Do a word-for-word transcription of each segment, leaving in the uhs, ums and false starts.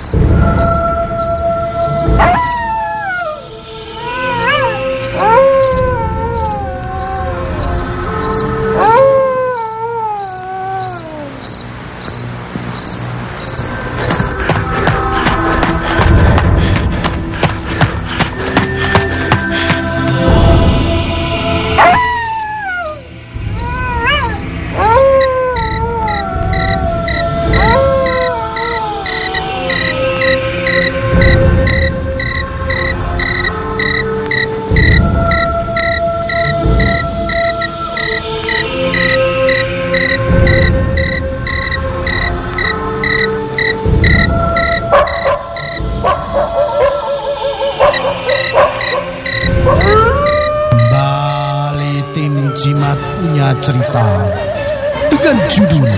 Jimat punya cerita dengan judul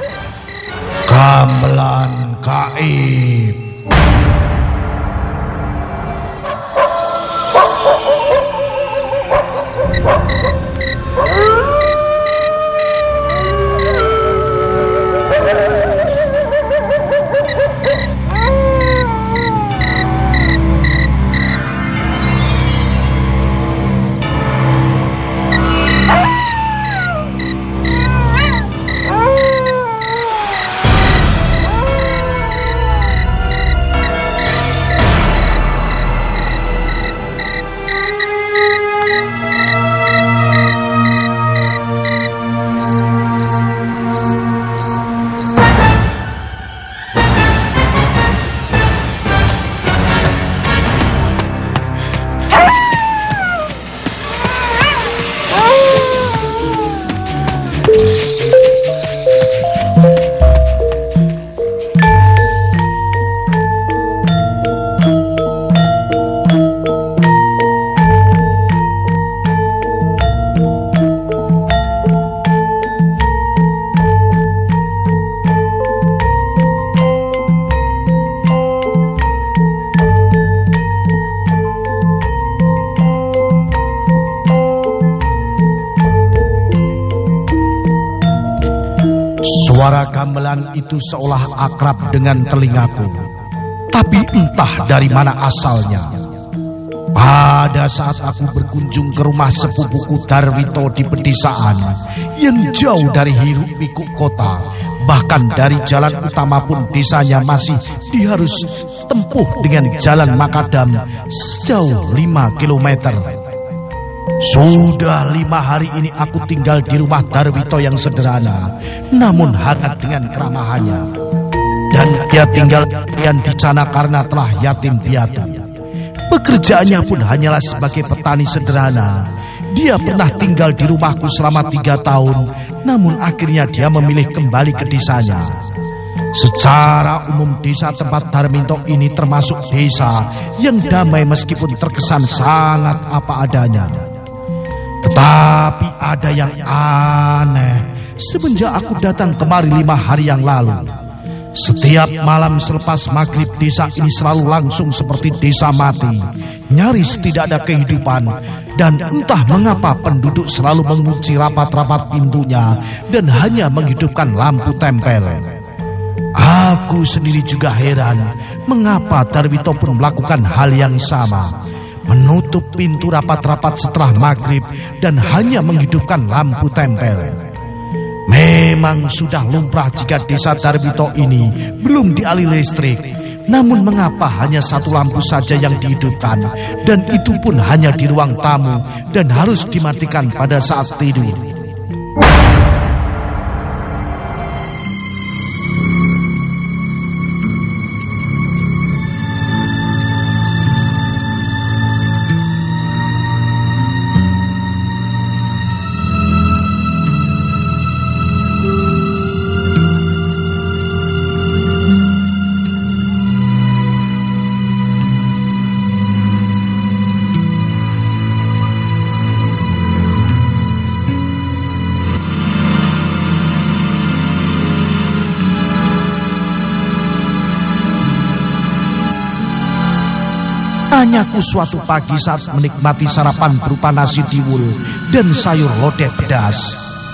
Gamelan Gaib. Suara gamelan itu seolah akrab dengan telingaku, tapi entah dari mana asalnya. Pada saat aku berkunjung ke rumah sepupuku Darwito di pedesaan yang jauh dari hiruk-pikuk kota, bahkan dari jalan utama pun desanya masih diharus tempuh dengan jalan makadam sejauh lima kilometer. Sudah lima hari ini aku tinggal di rumah Darwito yang sederhana, namun hangat dengan keramahannya. Dan dia tinggal di sana karena telah yatim piatu. Pekerjaannya pun hanyalah sebagai petani sederhana. Dia pernah tinggal di rumahku selama tiga tahun, namun akhirnya dia memilih kembali ke desanya. Secara umum desa tempat Darminto ini termasuk desa yang damai meskipun terkesan sangat apa adanya. Tetapi ada yang aneh semenjak aku datang kemari lima hari yang lalu. Setiap malam selepas maghrib desa ini selalu langsung seperti desa mati. Nyaris tidak ada kehidupan. Dan entah mengapa penduduk selalu mengunci rapat-rapat pintunya dan hanya menghidupkan lampu tempel. Aku sendiri juga heran mengapa Darwito pun melakukan hal yang sama, menutup pintu rapat-rapat setelah maghrib dan hanya menghidupkan lampu tempel. Memang sudah lumrah jika desa Darwito ini belum dialiri listrik. Namun mengapa hanya satu lampu saja yang dihidupkan, dan itu pun hanya di ruang tamu dan harus dimatikan pada saat tidur. Tanyaku suatu pagi saat menikmati sarapan berupa nasi tiwul dan sayur lodeh pedas.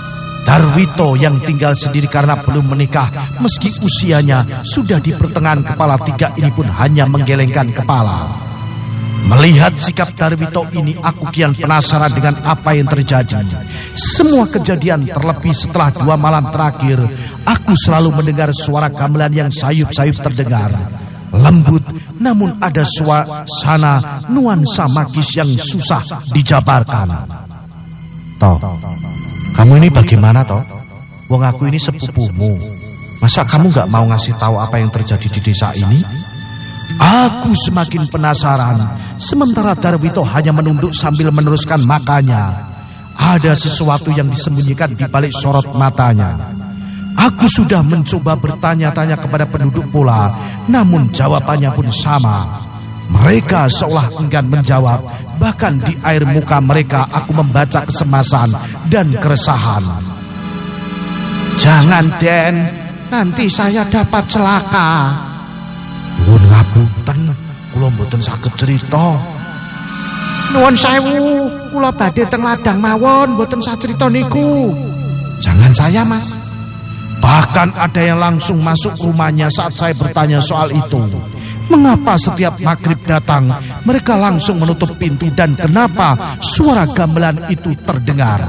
Darwito yang tinggal sendiri karena belum menikah, meski usianya sudah di pertengahan kepala tiga ini pun hanya menggelengkan kepala. Melihat sikap Darwito ini, aku kian penasaran dengan apa yang terjadi. Semua kejadian terlebih setelah dua malam terakhir, aku selalu mendengar suara gamelan yang sayup-sayup terdengar. Lembut, namun ada suasana nuansa magis yang susah dijabarkan. Toh, kamu ini bagaimana toh? Wong aku ini sepupumu. Masa kamu gak mau ngasih tahu apa yang terjadi di desa ini? Aku semakin penasaran. Sementara Darwito hanya menunduk sambil meneruskan makanya. Ada sesuatu yang disembunyikan di balik sorot matanya. Aku sudah mencoba bertanya-tanya kepada penduduk pula, namun jawabannya pun sama. Mereka seolah enggan menjawab. Bahkan di air muka mereka aku membaca kesemasan dan keresahan. Jangan, Den, nanti saya dapat celaka. Nuwun ngapunten, kula mboten saged crita. Nuwun sewu, kula badhe teng ladang mawon, mboten sacrita niku. Jangan saya, Mas. Bahkan ada yang langsung masuk rumahnya saat saya bertanya soal itu. Mengapa setiap maghrib datang, mereka langsung menutup pintu, dan kenapa suara gamelan itu terdengar?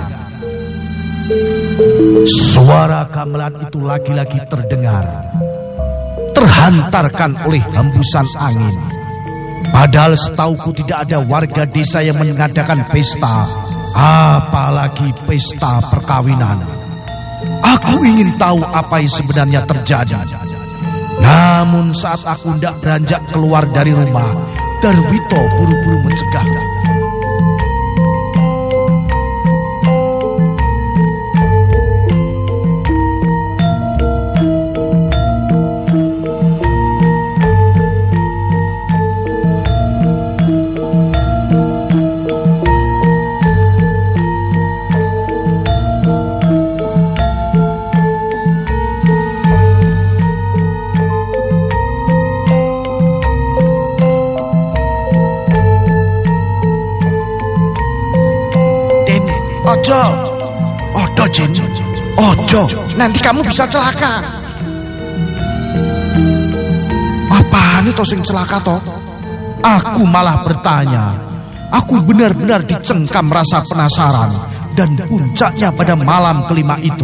Suara gamelan itu lagi-lagi terdengar, terhantarkan oleh hembusan angin. Padahal setauku tidak ada warga desa yang mengadakan pesta, apalagi pesta perkawinan. Aku ingin tahu apa yang sebenarnya terjadi. Namun saat aku hendak beranjak keluar dari rumah, Darwito buru-buru mencegah. Ojo, ojo Jin, ojo, nanti kamu bisa celaka. Apaan itu sing celaka toh? Aku malah bertanya. Aku benar-benar dicengkam rasa penasaran, dan puncaknya pada malam kelima itu.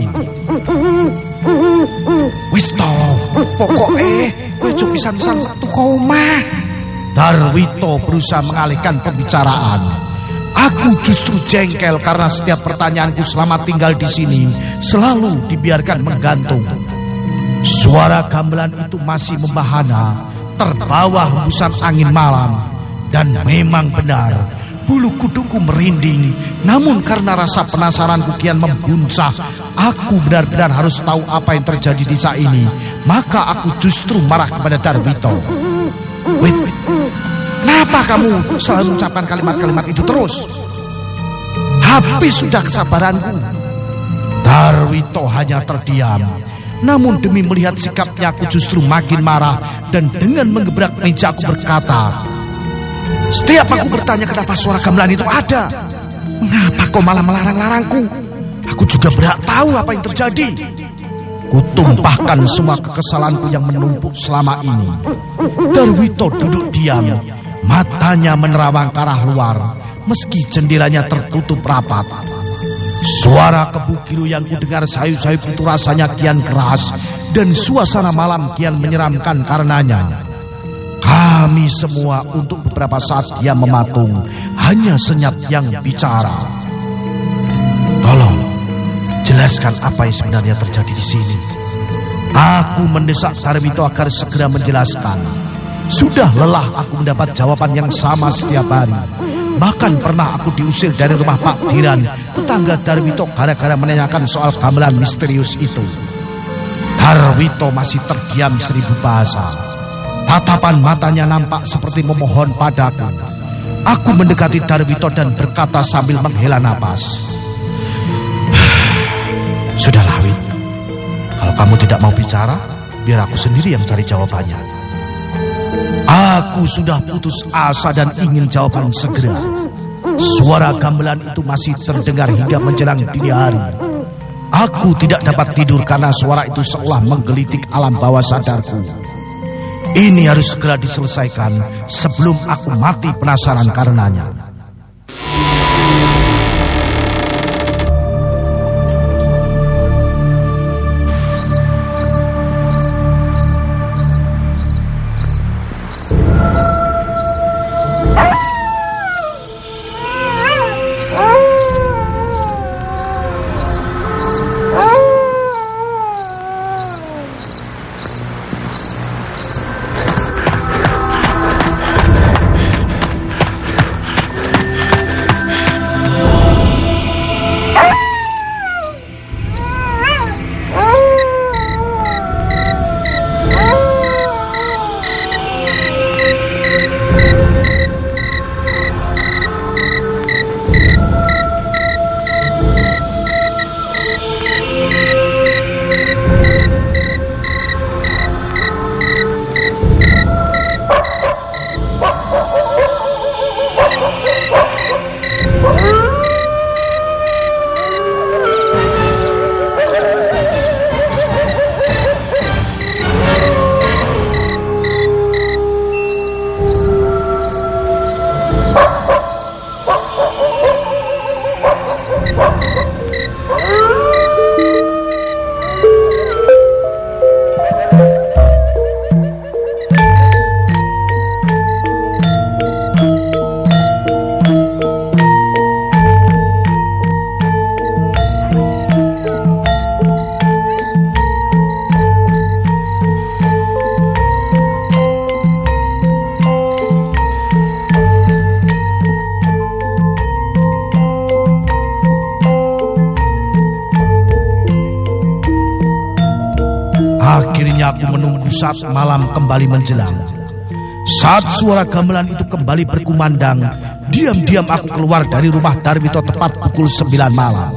Wis toh, pokoknya ojo pisan-pisan satu koma. Darwito berusaha mengalihkan pembicaraan. Aku justru jengkel karena setiap pertanyaanku selama tinggal di sini selalu dibiarkan menggantung. Suara gamelan itu masih membahana, terbawa hembusan angin malam. Dan memang benar, bulu kuduku merinding. Namun karena rasa penasaranku kian membuncah, aku benar-benar harus tahu apa yang terjadi di desa ini. Maka aku justru marah kepada Darwito. Wait, wait. Kenapa kamu selalu mengucapkan kalimat-kalimat itu terus? Habis sudah kesabaranku. Darwito hanya terdiam. Namun demi melihat sikapnya aku justru makin marah. Dan dengan menggebrak meja aku berkata, setiap aku bertanya kenapa suara gamelan itu ada, mengapa kau malah melarang-larangku? Aku juga berhak tahu apa yang terjadi. Kutumpahkan semua kekesalanku yang menumpuk selama ini. Darwito duduk diam. Matanya menerawang ke arah luar, meski jendelanya tertutup rapat. Suara kebukilu yang kudengar sayup-sayup itu rasanya kian keras, dan suasana malam kian menyeramkan karenanya. Kami semua untuk beberapa saat diam mematung, hanya senyap yang bicara. Tolong, jelaskan apa yang sebenarnya terjadi di sini. Aku mendesak Darwito agar segera menjelaskan. Sudah lelah aku mendapat jawaban yang sama setiap hari. Bahkan pernah aku diusir dari rumah Pak Diran, tetangga Darwito, gara-gara menanyakan soal gamelan misterius itu. Darwito masih terdiam seribu bahasa. Tatapan matanya nampak seperti memohon padaku. Aku mendekati Darwito dan berkata sambil menghela napas. Sudahlah, Wit. Kalau kamu tidak mau bicara, biar aku sendiri yang cari jawabannya. Aku sudah putus asa dan ingin jawaban segera. Suara gamelan itu masih terdengar hingga menjelang dini hari. Aku tidak dapat tidur karena suara itu seolah menggelitik alam bawah sadarku. Ini harus segera diselesaikan sebelum aku mati penasaran karenanya. Akhirnya aku menunggu saat malam kembali menjelang. Saat suara gamelan itu kembali berkumandang, diam-diam aku keluar dari rumah Darmito tepat pukul sembilan malam.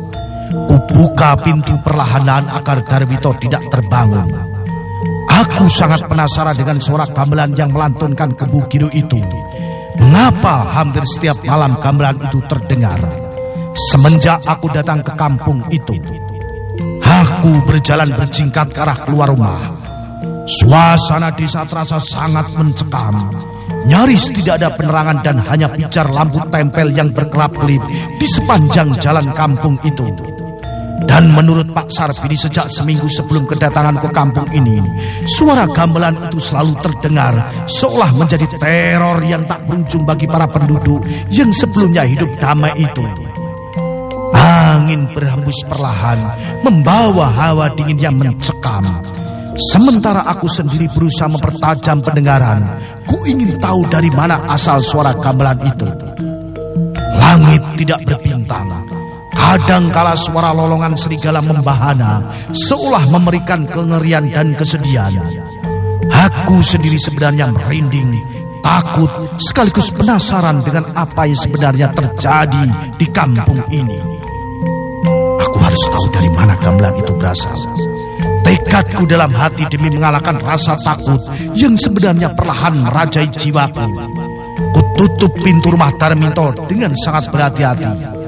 Kubuka pintu perlahan agar Darmito tidak terbangun. Aku sangat penasaran dengan suara gamelan yang melantunkan ke Bugiro itu. Mengapa hampir setiap malam gamelan itu terdengar? Semenjak aku datang ke kampung itu, aku berjalan berjingkat ke arah keluar rumah. Suasana desa terasa sangat mencekam. Nyaris tidak ada penerangan dan hanya pijar lampu tempel yang berkelap-kelip di sepanjang jalan kampung itu. Dan menurut Pak Sarbini, sejak seminggu sebelum kedatangan ke kampung ini, suara gamelan itu selalu terdengar, seolah menjadi teror yang tak berujung bagi para penduduk yang sebelumnya hidup damai itu. Angin berhembus perlahan, membawa hawa dingin yang mencekam. Sementara aku sendiri berusaha mempertajam pendengaran, ku ingin tahu dari mana asal suara gamelan itu. Langit tidak berbintang. Kadangkala suara lolongan serigala membahana, seolah memberikan kengerian dan kesedihan. Aku sendiri sebenarnya merinding, takut, sekaligus penasaran dengan apa yang sebenarnya terjadi di kampung ini. Aku harus tahu dari mana gamelan itu berasal. Tekadku dalam hati demi mengalahkan rasa takut yang sebenarnya perlahan merajai jiwaku. Kututup pintu rumah Darmito dengan sangat berhati-hati.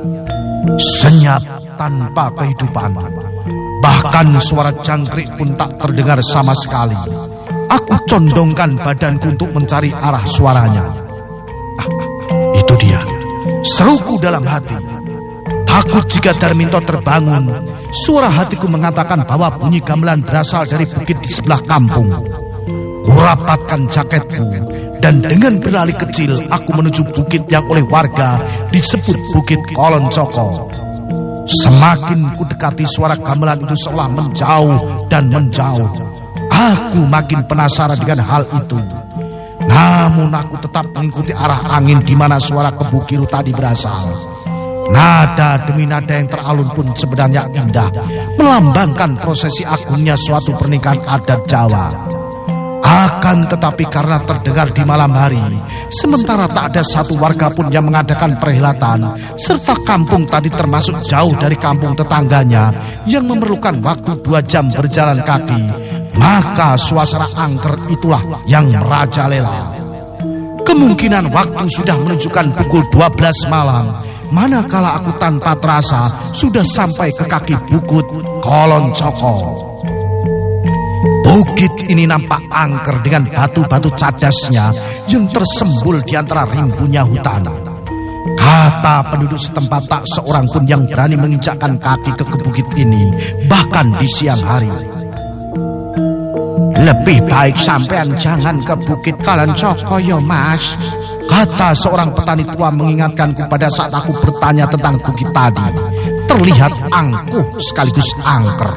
Senyap tanpa kehidupan. Bahkan suara jangkrik pun tak terdengar sama sekali. Aku condongkan badanku untuk mencari arah suaranya. Ah, itu dia, seruku dalam hati. Takut jika Darmito terbangun, suara hatiku mengatakan bahwa bunyi gamelan berasal dari bukit di sebelah kampung. Kurapatkan jaketku dan dengan berlari kecil aku menuju bukit yang oleh warga disebut Bukit Kolon Coko. Semakin ku dekati suara gamelan itu seolah menjauh dan menjauh. Aku makin penasaran dengan hal itu. Namun aku tetap mengikuti arah angin di mana suara Kebukiru tadi berasal. Nada demi nada yang teralun pun sebenarnya indah, melambangkan prosesi agungnya suatu pernikahan adat Jawa. Akan tetapi karena terdengar di malam hari, sementara tak ada satu warga pun yang mengadakan perhelatan, serta kampung tadi termasuk jauh dari kampung tetangganya yang memerlukan waktu dua jam berjalan kaki, maka suasana angker itulah yang merajalela. Kemungkinan waktu sudah menunjukkan pukul dua belas malam manakala aku tanpa terasa sudah sampai ke kaki bukit Koloncoko. Bukit ini nampak angker dengan batu-batu cadasnya yang tersembul di antara rimbunya hutan. Kata penduduk setempat tak seorang pun yang berani menginjakkan kaki ke bukit ini, bahkan di siang hari. Lebih baik sampean jangan ke bukit Koloncoko ya mas, kata seorang petani tua mengingatkanku pada saat aku bertanya tentang bukit tadi. Terlihat angkuh sekaligus angker.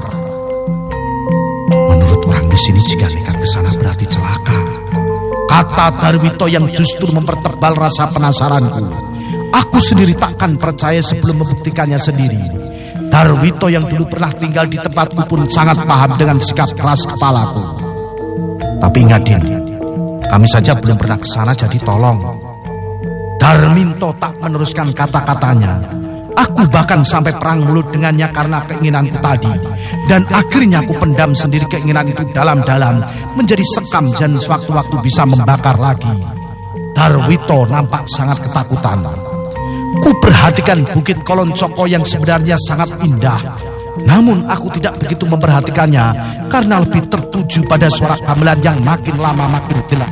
Menurut orang di sini jika nekat ke sana berarti celaka, kata Darwito yang justru mempertebal rasa penasaranku. Aku sendiri takkan percaya sebelum membuktikannya sendiri. Darwito yang dulu pernah tinggal di tempatku pun sangat paham dengan sikap keras kepalaku. Tapi ingat Din, kami saja belum pernah ke sana, jadi tolong. Darminto tak meneruskan kata-katanya. Aku bahkan sampai perang mulut dengannya karena keinginanku tadi. Dan akhirnya aku pendam sendiri keinginan itu dalam-dalam, menjadi sekam dan sewaktu-waktu bisa membakar lagi. Darwito nampak sangat ketakutan. Ku perhatikan bukit Koloncoko yang sebenarnya sangat indah. Namun aku tidak begitu memperhatikannya karena lebih tertuju pada suara gamelan yang makin lama makin jelas.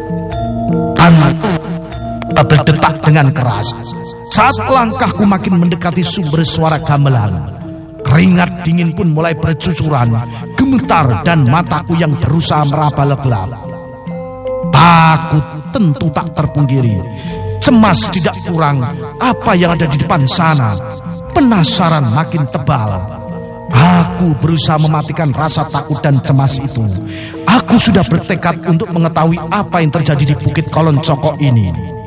Kan berdetak dengan keras. Saat langkahku makin mendekati sumber suara gamelan, keringat dingin pun mulai bercucuran, gemetar dan mataku yang berusaha meraba gelap. Takut tentu tak terpungkiri. Cemas tidak kurang apa yang ada di depan sana. Penasaran makin tebal. Aku berusaha mematikan rasa takut dan cemas itu. Aku sudah bertekad untuk mengetahui apa yang terjadi di bukit Koloncoko ini.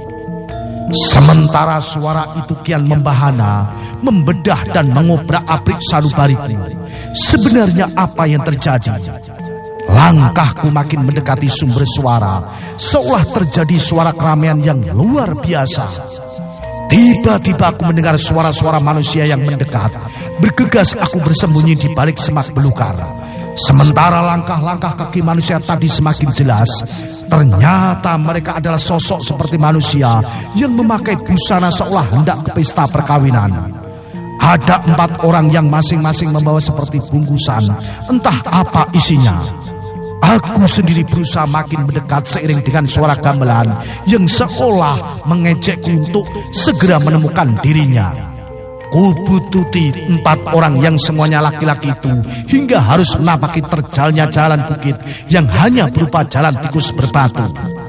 Sementara suara itu kian membahana, membedah dan mengobrak-abrik sanubariku. Sebenarnya apa yang terjadi? Langkahku makin mendekati sumber suara, seolah terjadi suara keramaian yang luar biasa. Tiba-tiba aku mendengar suara-suara manusia yang mendekat. Bergegas aku bersembunyi di balik semak belukar. Sementara langkah-langkah kaki manusia tadi semakin jelas, ternyata mereka adalah sosok seperti manusia yang memakai busana seolah hendak ke pesta perkawinan. Ada empat orang yang masing-masing membawa seperti bungkusan, entah apa isinya. Aku sendiri berusaha makin mendekat seiring dengan suara gamelan yang seolah mengejekku untuk segera menemukan dirinya. Kubututi empat orang yang semuanya laki-laki itu hingga harus menapaki terjalnya jalan bukit yang hanya berupa jalan tikus berbatu.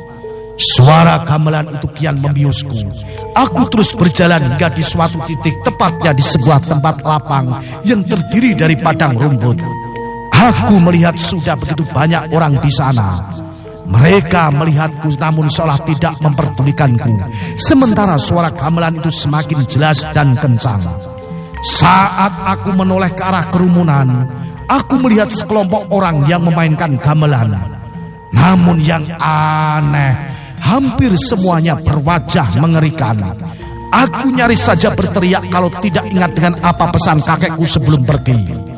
Suara gamelan itu kian membiusku. Aku terus berjalan hingga di suatu titik, tepatnya di sebuah tempat lapang yang terdiri dari padang rumput. Aku melihat sudah begitu banyak orang di sana. Mereka melihatku namun seolah tidak memperdulikanku. Sementara suara gamelan itu semakin jelas dan kencang. Saat aku menoleh ke arah kerumunan, aku melihat sekelompok orang yang memainkan gamelan. Namun yang aneh, hampir semuanya berwajah mengerikan. Aku nyaris saja berteriak kalau tidak ingat dengan apa pesan kakekku sebelum pergi.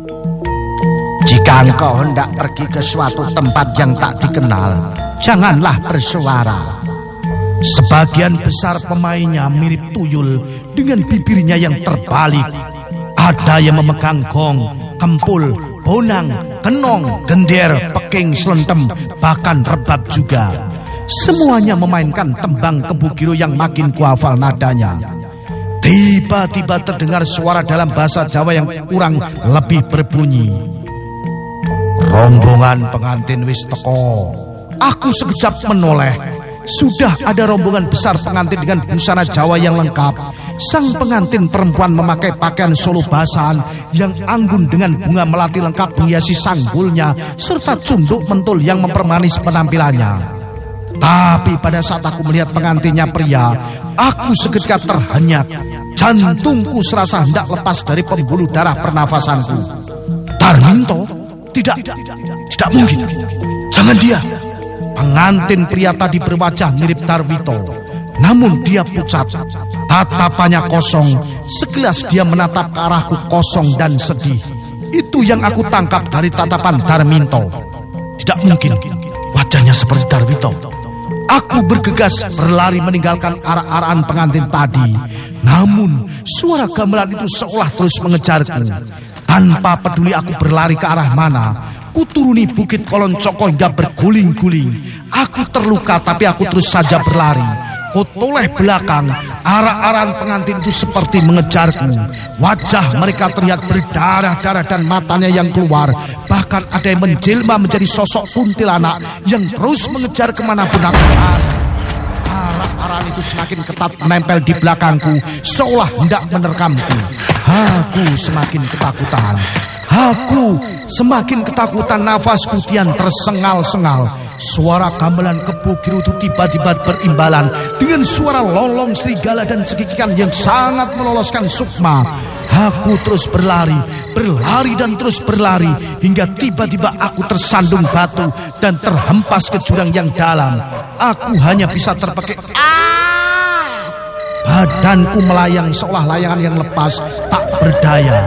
Jika engkau hendak pergi ke suatu tempat yang tak dikenal, janganlah bersuara. Sebagian besar pemainnya mirip tuyul dengan bibirnya yang terbalik. Ada yang memegang gong, kempul, bonang, kenong, gender, peking, selentem, bahkan rebab juga. Semuanya memainkan tembang kebugiro yang makin kuhafal nadanya. Tiba-tiba terdengar suara dalam bahasa Jawa yang kurang lebih berbunyi. Rombongan pengantin wis teko. Aku sekejap menoleh. Sudah ada rombongan besar pengantin dengan busana Jawa yang lengkap. Sang pengantin perempuan memakai pakaian solo basahan yang anggun dengan bunga melati lengkap menghiasi sanggulnya serta cunduk mentul yang mempermanis penampilannya. Tapi pada saat aku melihat pengantinnya pria, aku seketika terhenyak. Jantungku serasa hendak lepas dari pembuluh darah pernafasanku. Darminto? Tidak, tidak mungkin. Jangan dia. Pengantin pria tadi berwajah mirip Darwito. Namun dia pucat. Tatapannya kosong. Sekilas dia menatap ke arahku kosong dan sedih. Itu yang aku tangkap dari tatapan Darminto. Tidak mungkin. Wajahnya seperti Darwito. Aku bergegas berlari meninggalkan arah-arahan pengantin tadi. Namun suara gamelan itu seolah terus mengejarku. Tanpa peduli aku berlari ke arah mana, kuturuni bukit Koloncoko hingga berguling-guling. Aku terluka tapi aku terus saja berlari. Kutoleh belakang, arah-arahan pengantin itu seperti mengejarku. Wajah mereka terlihat berdarah-darah dan matanya yang keluar. Bahkan ada yang menjelma menjadi sosok kuntilanak yang terus mengejar kemanapun aku lari. Arah-arahan itu semakin ketat menempel di belakangku, seolah hendak menerkamku. Aku semakin ketakutan. Aku semakin ketakutan, nafasku kian tersengal-sengal. Suara gamelan Kebo Giro itu tiba-tiba berimbalan dengan suara lolong serigala dan cekikikan yang sangat meloloskan sukma. Aku terus berlari, berlari dan terus berlari hingga tiba-tiba aku tersandung batu dan terhempas ke jurang yang dalam. Aku hanya bisa terpekik. Ah! Badanku melayang seolah layangan yang lepas, tak berdaya.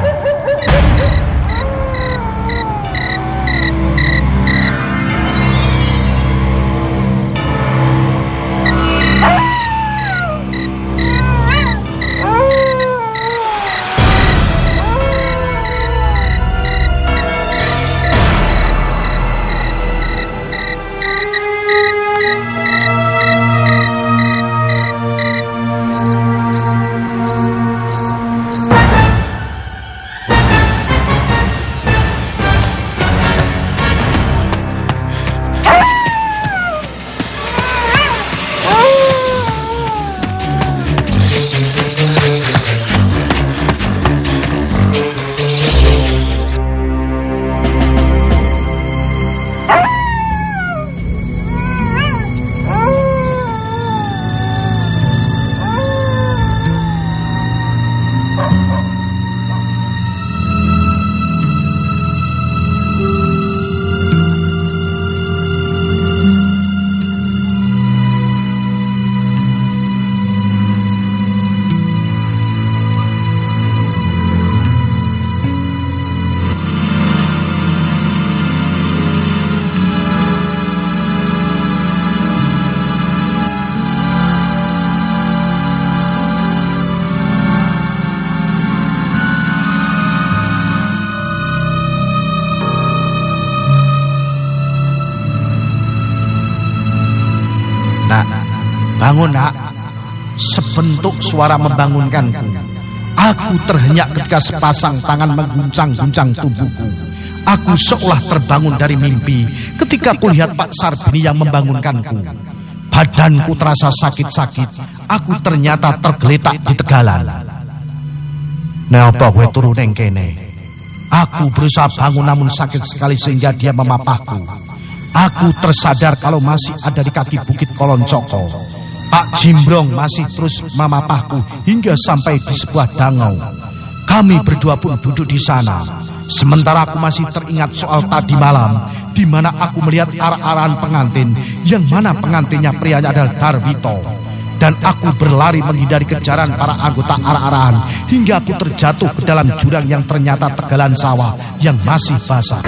Nak, bangun nak. Sebentuk suara membangunkanku. Aku terhenyak ketika sepasang tangan mengguncang-guncang tubuhku. Aku seolah terbangun dari mimpi ketika kulihat Pak Sarbini yang membangunkanku. Badanku terasa sakit-sakit. Aku ternyata tergeletak di tegalan. Napa kowe turu ning kene? Aku berusaha bangun namun sakit sekali sehingga dia memapahku. Aku tersadar kalau masih ada di kaki bukit Koloncoko. Pak Jimbrong masih terus memapahku hingga sampai di sebuah dangau. Kami berdua pun duduk di sana. Sementara aku masih teringat soal tadi malam, di mana aku melihat arah-arahan pengantin, yang mana pengantinnya prianya adalah Darwito. Dan aku berlari menghindari kejaran para anggota arah-arahan hingga aku terjatuh ke dalam jurang yang ternyata tegalan sawah yang masih basah.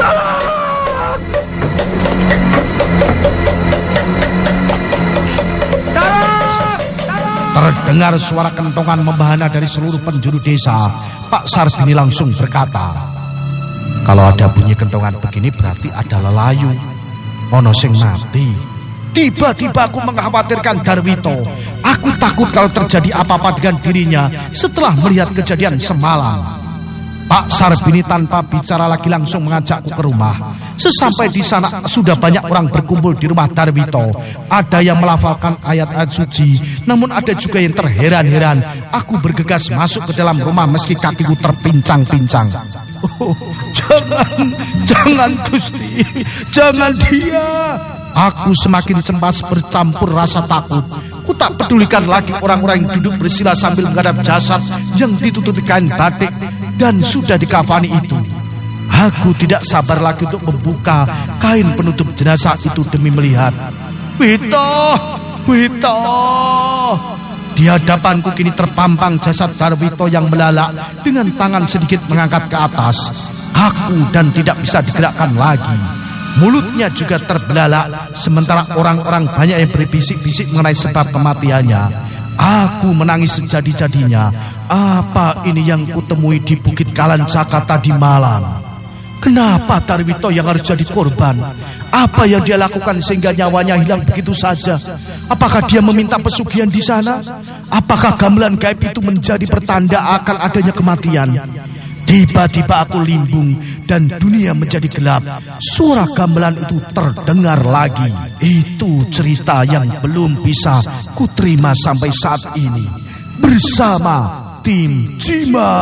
Terdengar suara kentongan membahana dari seluruh penjuru desa. Pak Sarbini langsung berkata, kalau ada bunyi kentongan begini berarti ada lelayu, ono sing mati. Tiba-tiba aku mengkhawatirkan Darwito. Aku takut kalau terjadi apa-apa dengan dirinya setelah melihat kejadian semalam. Pak Sarbini tanpa bicara lagi langsung mengajakku ke rumah. Sesampai di sana sudah banyak orang berkumpul di rumah Darwito. Ada yang melafalkan ayat-ayat suci, namun ada juga yang terheran-heran. Aku bergegas masuk ke dalam rumah meski kakiku terpincang-pincang. Oh, jangan, jangan Gusti, jangan dia. Aku semakin cemas bercampur rasa takut. Ku tak pedulikan lagi orang-orang yang duduk bersila sambil menghadap jasad yang ditutupi kain batik dan sudah dikafani itu. Aku tidak sabar lagi untuk membuka kain penutup jenazah itu demi melihat. Wito, Wito. Di hadapanku kini terpampang jasad Darwito yang melalak dengan tangan sedikit mengangkat ke atas. Aku dan tidak bisa digerakkan lagi. Mulutnya juga terbelalak, sementara orang-orang banyak yang berbisik-bisik mengenai sebab kematiannya. Aku menangis sejadi-jadinya. Apa ini yang kutemui di Bukit Kalancaka tadi malam? Kenapa Darwito yang harus jadi korban? Apa yang dia lakukan sehingga nyawanya hilang begitu saja? Apakah dia meminta pesugihan di sana? Apakah gamelan gaib itu menjadi pertanda akan adanya kematian? Tiba-tiba aku limbung dan dunia menjadi gelap. Suara gamelan itu terdengar lagi. Itu cerita yang belum bisa kuterima sampai saat ini. Bersama tim Jimat.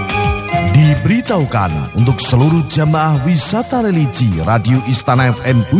Diberitahukan untuk seluruh jamaah wisata religi Radio Istana F M